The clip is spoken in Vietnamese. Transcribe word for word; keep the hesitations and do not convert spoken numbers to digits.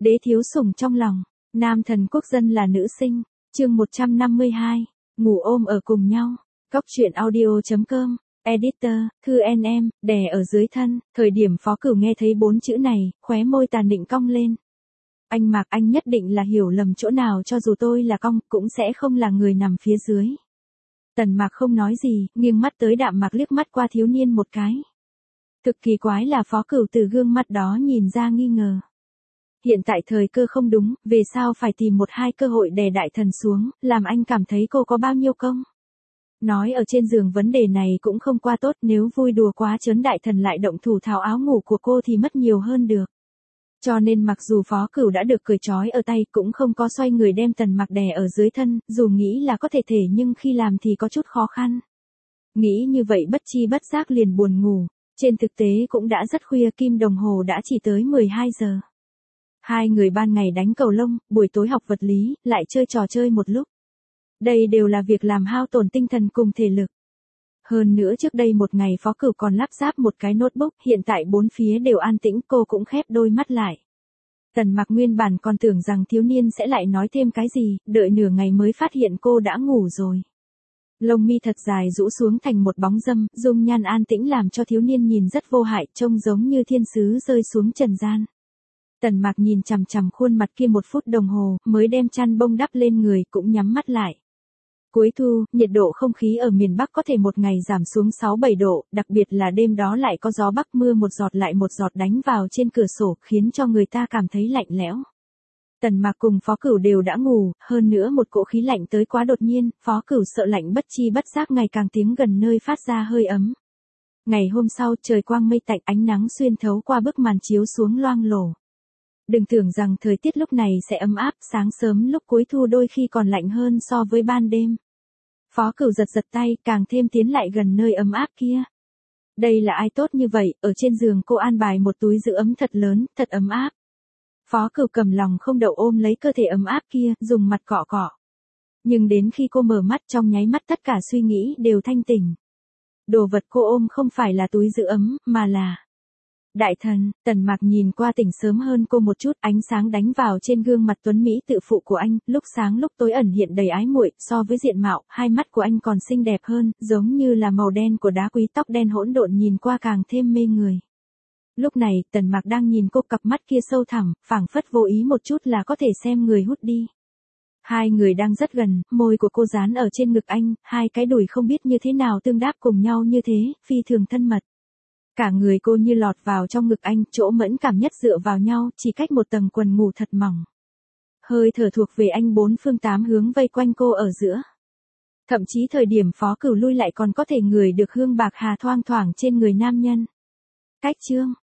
Đế thiếu sủng trong lòng, nam thần quốc dân là nữ sinh, chương một trăm năm mươi hai, ngủ ôm ở cùng nhau, góc truyện audio.com, editor, thư en em, đè ở dưới thân, thời điểm Phó Cửu nghe thấy bốn chữ này, khóe môi tàn định cong lên. Anh Mạc, anh nhất định là hiểu lầm chỗ nào, cho dù tôi là cong, cũng sẽ không là người nằm phía dưới. Tần Mạc không nói gì, nghiêng mắt tới Đạm Mạc liếc mắt qua thiếu niên một cái. Cực kỳ quái là Phó Cửu từ gương mặt đó nhìn ra nghi ngờ. Hiện tại thời cơ không đúng, về sao phải tìm một hai cơ hội đè đại thần xuống, làm anh cảm thấy cô có bao nhiêu công. Nói ở trên giường vấn đề này cũng không qua tốt, nếu vui đùa quá chớn đại thần lại động thủ tháo áo ngủ của cô thì mất nhiều hơn được. Cho nên mặc dù Phó Cửu đã được cởi trói ở tay cũng không có xoay người đem Tần Mạc đè ở dưới thân, dù nghĩ là có thể thể nhưng khi làm thì có chút khó khăn. Nghĩ như vậy bất chi bất giác liền buồn ngủ, trên thực tế cũng đã rất khuya, kim đồng hồ đã chỉ tới mười hai giờ. Hai người ban ngày đánh cầu lông, buổi tối học vật lý, lại chơi trò chơi một lúc. Đây đều là việc làm hao tổn tinh thần cùng thể lực. Hơn nữa trước đây một ngày Phó Cửu còn lắp ráp một cái notebook, hiện tại bốn phía đều an tĩnh, cô cũng khép đôi mắt lại. Tần Mạc nguyên bản còn tưởng rằng thiếu niên sẽ lại nói thêm cái gì, đợi nửa ngày mới phát hiện cô đã ngủ rồi. Lông mi thật dài rũ xuống thành một bóng dâm, dung nhan an tĩnh làm cho thiếu niên nhìn rất vô hại, trông giống như thiên sứ rơi xuống trần gian. Tần Mạc nhìn chằm chằm khuôn mặt kia một phút đồng hồ, mới đem chăn bông đắp lên người, cũng nhắm mắt lại. Cuối thu, nhiệt độ không khí ở miền Bắc có thể một ngày giảm xuống sáu bảy độ, đặc biệt là đêm đó lại có gió bắc mưa một giọt lại một giọt đánh vào trên cửa sổ, khiến cho người ta cảm thấy lạnh lẽo. Tần Mạc cùng Phó Cửu đều đã ngủ, hơn nữa một cỗ khí lạnh tới quá đột nhiên, Phó Cửu sợ lạnh bất chi bất giác ngày càng tiến gần nơi phát ra hơi ấm. Ngày hôm sau trời quang mây tạnh, ánh nắng xuyên thấu qua bức màn chiếu xuống loang lổ. Đừng tưởng rằng thời tiết lúc này sẽ ấm áp, sáng sớm lúc cuối thu đôi khi còn lạnh hơn so với ban đêm. Phó Cửu giật giật tay, càng thêm tiến lại gần nơi ấm áp kia. Đây là ai tốt như vậy, ở trên giường cô an bài một túi giữ ấm thật lớn, thật ấm áp. Phó Cửu cầm lòng không đậu ôm lấy cơ thể ấm áp kia, dùng mặt cọ cọ. Nhưng đến khi cô mở mắt, trong nháy mắt tất cả suy nghĩ đều thanh tỉnh. Đồ vật cô ôm không phải là túi giữ ấm, mà là... Đại thần. Tần Mạc nhìn qua tỉnh sớm hơn cô một chút, ánh sáng đánh vào trên gương mặt tuấn mỹ tự phụ của anh, lúc sáng lúc tối ẩn hiện đầy ái muội, so với diện mạo, hai mắt của anh còn xinh đẹp hơn, giống như là màu đen của đá quý, tóc đen hỗn độn nhìn qua càng thêm mê người. Lúc này, Tần Mạc đang nhìn cô, cặp mắt kia sâu thẳm, phảng phất vô ý một chút là có thể xem người hút đi. Hai người đang rất gần, môi của cô dán ở trên ngực anh, hai cái đùi không biết như thế nào tương đáp cùng nhau như thế, phi thường thân mật. Cả người cô như lọt vào trong ngực anh, chỗ mẫn cảm nhất dựa vào nhau, chỉ cách một tầng quần ngủ thật mỏng. Hơi thở thuộc về anh bốn phương tám hướng vây quanh cô ở giữa. Thậm chí thời điểm Phó Cửu lui lại còn có thể ngửi được hương bạc hà thoang thoảng trên người nam nhân. Cách chương,